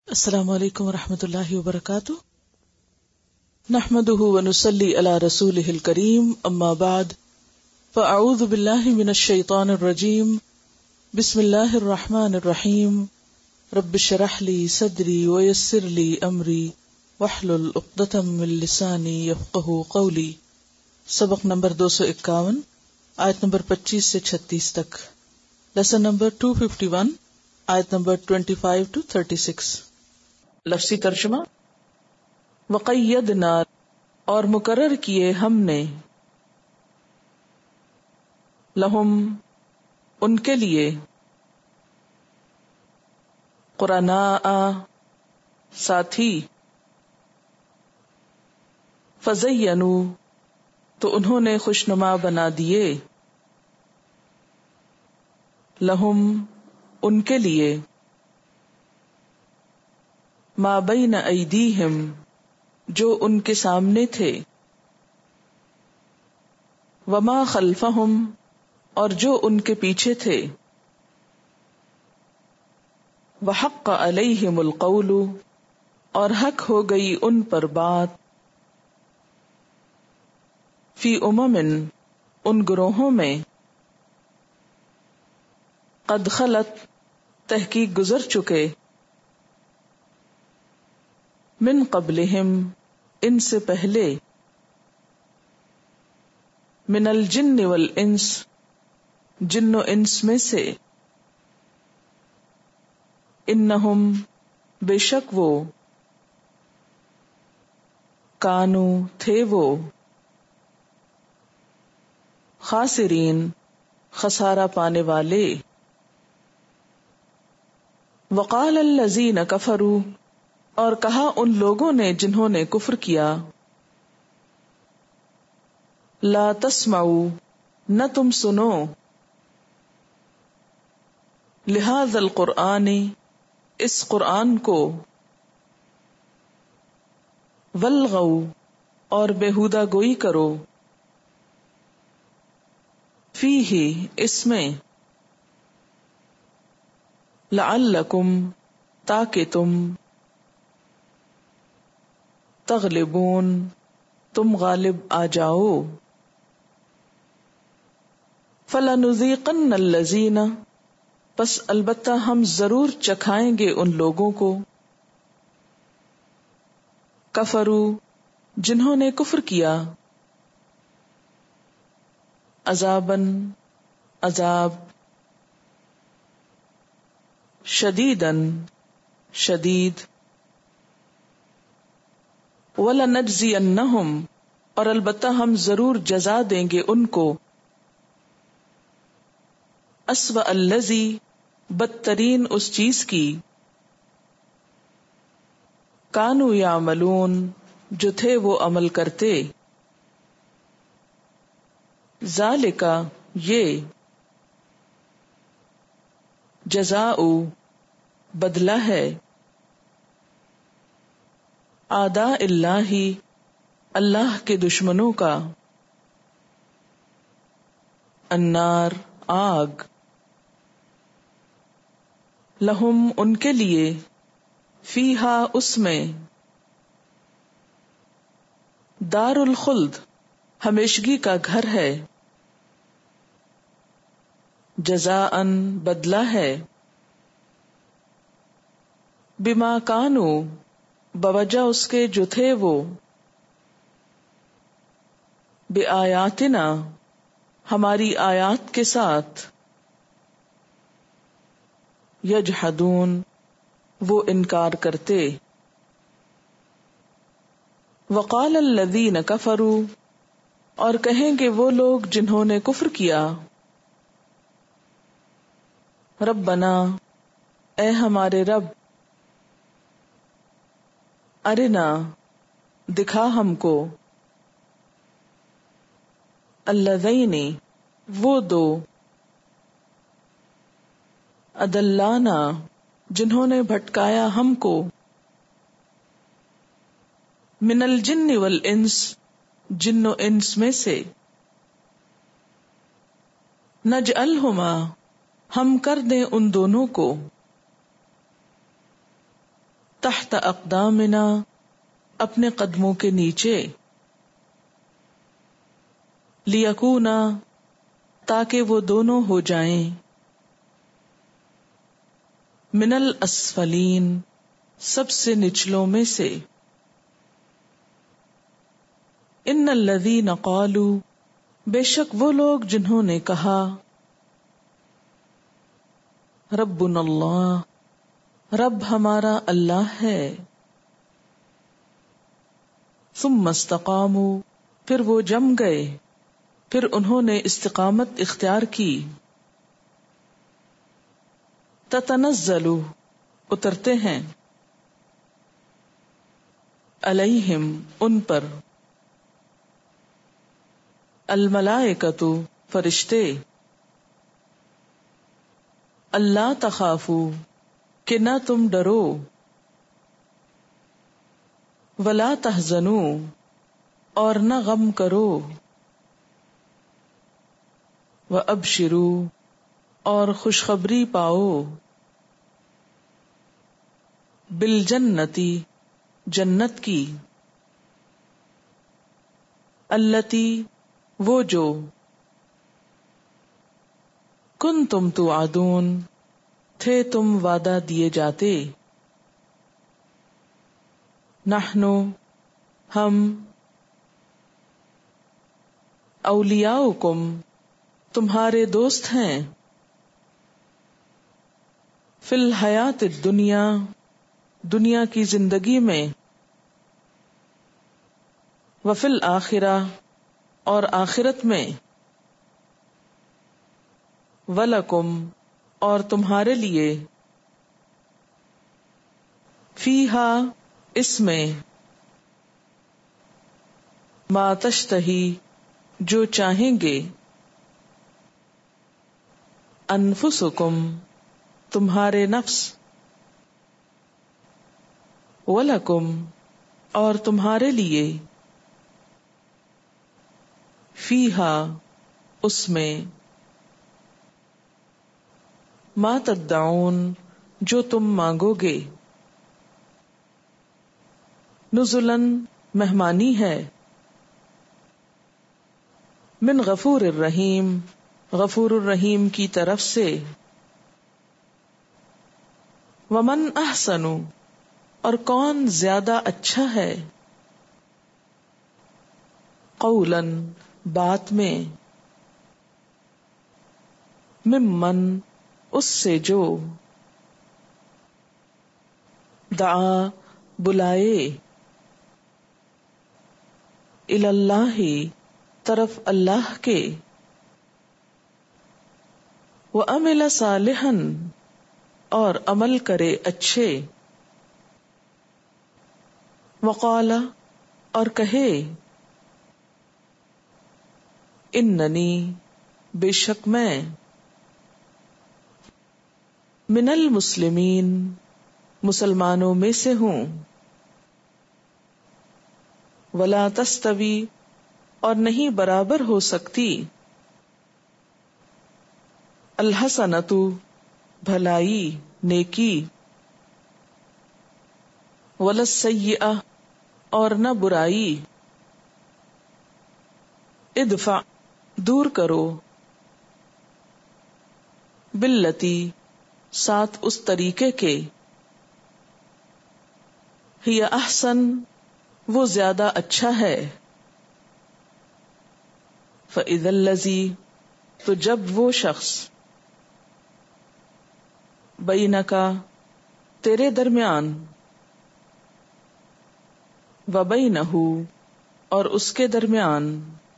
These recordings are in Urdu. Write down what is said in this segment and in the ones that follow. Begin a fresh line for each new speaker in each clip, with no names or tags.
السلام علیکم ورحمۃ اللہ وبرکاتہ، نحمده ونصلی علی رسولہ الکریم، اما بعد فاعوذ باللہ من الشیطان الرجیم، بسم اللہ الرحمن الرحیم، رب اشرح لی صدری ویسر لی امری واحلل عقدۃ من لسانی یفقہوا قولی۔ سبق نمبر 251، آیت نمبر 25 سے 36 تک، لیسن نمبر 251، آیت نمبر 25 to 36۔ لفظی ترجمہ: وقیدنا، اور مقرر کیے ہم نے، لہم، ان کے لیے، قرناء، ساتھی، فزینوا، تو انہوں نے خوشنما بنا دیے، لہم، ان کے لیے، ما بین ایدیہم، جو ان کے سامنے تھے، وما خلفہم، اور جو ان کے پیچھے تھے، وحق علیہم القول، اور حق ہو گئی ان پر بات، فی امم، ان گروہوں میں، قد خلت، تحقیق گزر چکے، من قبلہم، ان سے پہلے، من الجن والانس، جن و انس میں سے، انہم، بے شک وہ، کانو، تھے وہ، خاسرین، خسارہ پانے والے، وقال الذین کفروا، اور کہا ان لوگوں نے جنہوں نے کفر کیا، لا تسمعوا، نہ تم سنو، لہذا القرآن، اس قرآن کو، والغوا، اور بیہودہ گوئی کرو، فیہ، اس میں، لعلکم، تاکہ تم، تغلبون، تم غالب آ جاؤ، فَلَنُذِيقَنَّ الَّذِينَ، پس البتہ ہم ضرور چکھائیں گے ان لوگوں کو، کفروا، جنہوں نے کفر کیا، عذاباً، عذاب، شدیداً، شدید، وَلَنَجْزِيَنَّهُمْ، اور البتہ ہم ضرور جزا دیں گے ان کو، اسوأ الذی، بدترین اس چیز کی، کانوا یعملون، جو تھے وہ عمل کرتے، ذالک، یہ، جزاء، بدلہ ہے، اعداء اللہ، اللہ کے دشمنوں کا، النار، آگ، لہم، ان کے لیے، فیہا، اس میں، دار الخلد، ہمیشگی کا گھر ہے، جزاءً، بدلہ ہے، بما کانوا، بوجہ اس کے جو تھے وہ، بآیاتنا، ہماری آیات کے ساتھ، یجحدون، وہ انکار کرتے، وقال الذین کفروا، اور کہیں گے وہ لوگ جنہوں نے کفر کیا، ربنا، اے ہمارے رب، ارنا، دکھا ہم کو، اللذین، وہ دو، اضلانا، جنہوں نے بھٹکایا ہم کو، من الجن والانس، جن و انس میں سے، نجعلہما، ہم کر دیں ان دونوں کو، تحت اقدامنا اپنے قدموں کے نیچے، لیکونا تاکہ وہ دونوں ہو جائیں، من الاسفلین سب سے نچلوں میں سے، ان الذین قالوا بے شک وہ لوگ جنہوں نے کہا، ربنا اللہ رب ہمارا اللہ ہے، ثم استقاموا پھر وہ جم گئے، پھر انہوں نے استقامت اختیار کی، تتنزل اترتے ہیں، علیہم ان پر، الملائکۃ فرشتے، اللہ تخافوا کہ نہ تم ڈرو، ولا تحزنوا اور نہ غم کرو، وابشروا اور خوشخبری پاؤ، بالجنتی جنت کی، التی وہ جو، کنتم توعدون تھے تم وعدہ دیے جاتے، نحنو ہم، اولیاؤکم تمہارے دوست ہیں، فی الحیات الدنیا دنیا کی زندگی میں، وفی الآخرہ اور آخرت میں، ولکم اور تمہارے لیے، فیہا اس میں، ما تشتہی جو چاہیں گے، انفسکم تمہارے نفس، ولکم اور تمہارے لیے، فیہا اس میں، ما تدعون جو تم مانگو گے، نزلاً مہمانی ہے، من غفور الرحیم غفور الرحیم کی طرف سے، ومن احسن اور کون زیادہ اچھا ہے، قولاً بات میں، ممن اس سے جو، دعا بلائے، اللہ طرف اللہ کے، وعمل صالحا اور عمل کرے اچھے، وقال اور کہے، اننی بے شک میں، من المسلمین مسلمانوں میں سے ہوں، ولا تستوی اور نہیں برابر ہو سکتی، الحسنۃ بھلائی نیکی، ولا السیئہ اور نہ برائی، ادفع دور کرو، باللتی ساتھ اس طریقے کے، ہی احسن وہ زیادہ اچھا ہے، فَإِذَا الَّذِي تو جب وہ شخص، بینکا تیرے درمیان، وبینہ اور اس کے درمیان،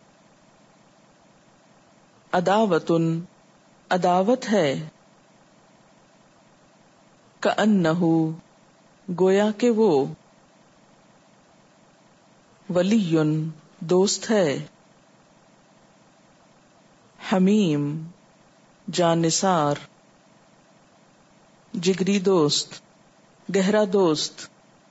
عداوتن عداوت ہے، کأنہ گویا کہ وہ، ولی دوست ہے، حمیم جانثار، جگری دوست گہرا دوست،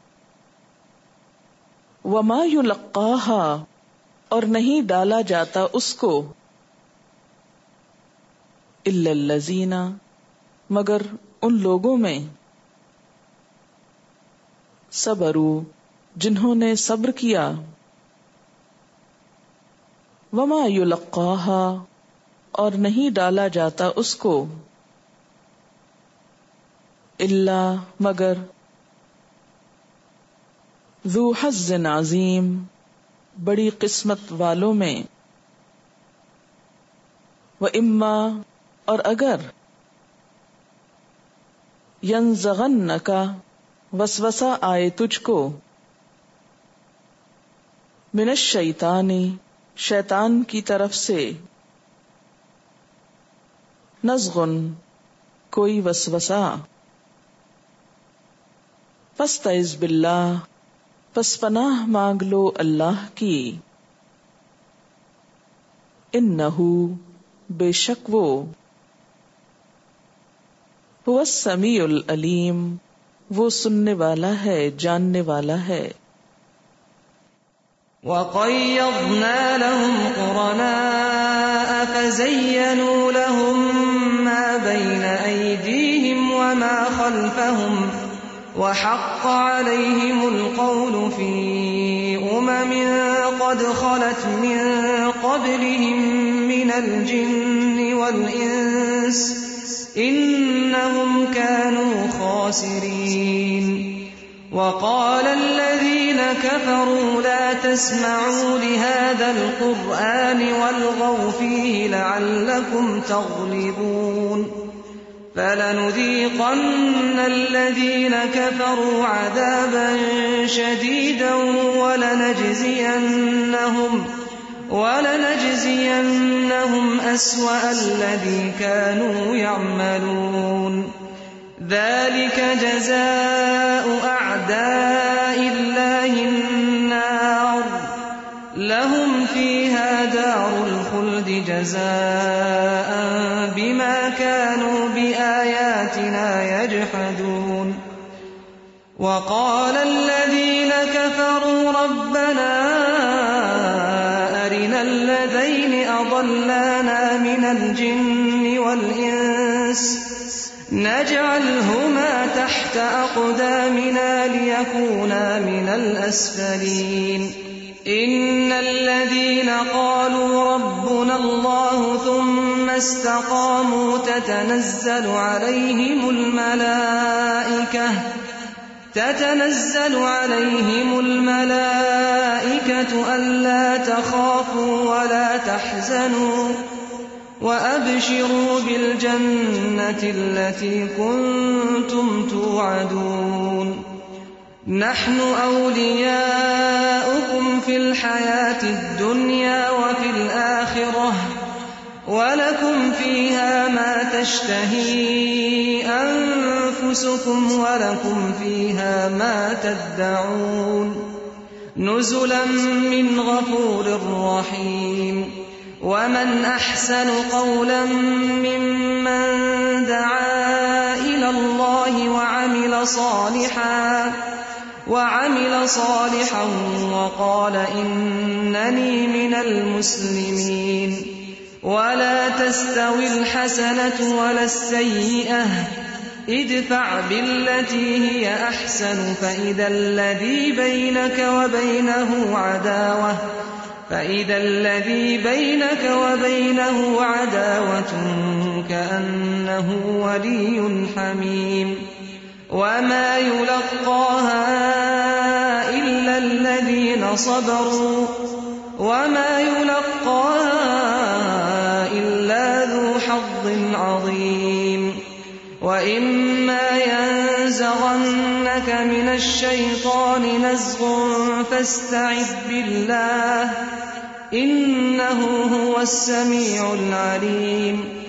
وما یلقاہا اور نہیں ڈالا جاتا اس کو، الا الذین مگر ان لوگوں میں، صبروا جنہوں نے صبر کیا، وما یلقاها اور نہیں ڈالا جاتا اس کو، الا مگر، ذو حظ عظیم بڑی قسمت والوں میں، وَإِمَّا اور اگر، يَنزَغَنَّكَ وسوسہ آئے تجھ کو، من الشیطان شیطان کی طرف سے، نزغن کوئی وسوسہ، فاستعذ باللہ پس پناہ مانگ لو اللہ کی، انہو بے شک وہ، هو السمیع العلیم وہ سننے والا ہے جاننے والا ہے۔
وَقَيَّضْنَا لَهُمْ قُرَنَاءَ فَزَيَّنُوا لَهُم مَّا بَيْنَ أَيْدِيهِمْ وَمَا خَلْفَهُمْ وَحَقَّ عَلَيْهِمُ الْقَوْلُ فِي أُمَمٍ قَدْ خَلَتْ مِن قَبْلِهِم مِّنَ الْجِنِّ وَالْإِنسِ إِنَّهُمْ كَانُوا خَاسِرِينَ۔ وَقَالَ الَّذِينَ كَفَرُوا لَا تَسْمَعُوا لِهَذَا الْقُرْآنِ وَالْغَوْا فِيهِ لَعَلَّكُمْ تَغْلِبُونَ فَلَنُذِيقَنَّ الَّذِينَ كَفَرُوا عَذَابًا شَدِيدًا وَلَنَجْزِيَنَّهُمْ أَسْوَأَ الَّذِي كَانُوا يَعْمَلُونَ ذَلِكَ جَزَاءُ أَعْدَاءِ اللَّهِ النَّارُ لَهُمْ فِيهَا دَارُ الْخُلْدِ جَزَاءً بِمَا كَانُوا بِآيَاتِنَا يَجْحَدُونَ وَقَالَ الَّذِينَ كَفَرُوا رَبَّنَا أَرِنَا الَّذَيْنِ أَضَلَّانَا مِنَ الْجِنِّ وَالْإِنسِ نَجْعَلْهُمَا تَحْتَ أَقْدَامِنَا لِيَكُونَا مِنَ الْأَسْفَلِينَ إِنَّ الَّذِينَ قَالُوا رَبُّنَا اللَّهُ ثُمَّ اسْتَقَامُوا تَتَنَزَّلُ عَلَيْهِمُ الْمَلَائِكَةُ أَلَّا تَخَافُوا وَلَا تَحْزَنُوا وَأَبْشِرُوا بِالْجَنَّةِ الَّتِي كُنتُمْ تُوعَدُونَ نَحْنُ أَوْلِيَاؤُكُمْ فِي الْحَيَاةِ الدُّنْيَا وَفِي الْآخِرَةِ وَلَكُمْ فِيهَا مَا تَشْتَهِي أَنفُسُكُمْ وَلَكُمْ فِيهَا مَا تَدَّعُونَ نُزُلًا مِّنْ غَفُورٍ رَّحِيمٍ وَمَنْ أَحْسَنُ قَوْلًا مِّمَّن دَعَا إِلَى اللَّهِ وَعَمِلَ صَالِحًا وَقَالَ إِنَّنِي مِنَ الْمُسْلِمِينَ وَلَا تَسْتَوِي الْحَسَنَةُ وَلَا السَّيِّئَةُ ادْفَعْ بِالَّتِي هِيَ أَحْسَنُ فَإِذَا الَّذِي بَيْنَكَ وَبَيْنَهُ عَدَاوَةٌ كَأَنَّهُ وَلِيٌّ حَمِيمٌ وَمَا يُلَقَّاهَا إِلَّا الَّذِينَ صَبَرُوا وَمَا يُلَقَّاهَا إِلَّا ذُو حَظٍّ عَظِيمٍ وَإِمَّا يَنزَغَنَّكَ مِنَ الشَّيْطَانِ نَزْغٌ فَاسْتَعِذْ بِاللَّهِ إِنَّهُ هُوَ السَّمِيعُ الْعَلِيمُ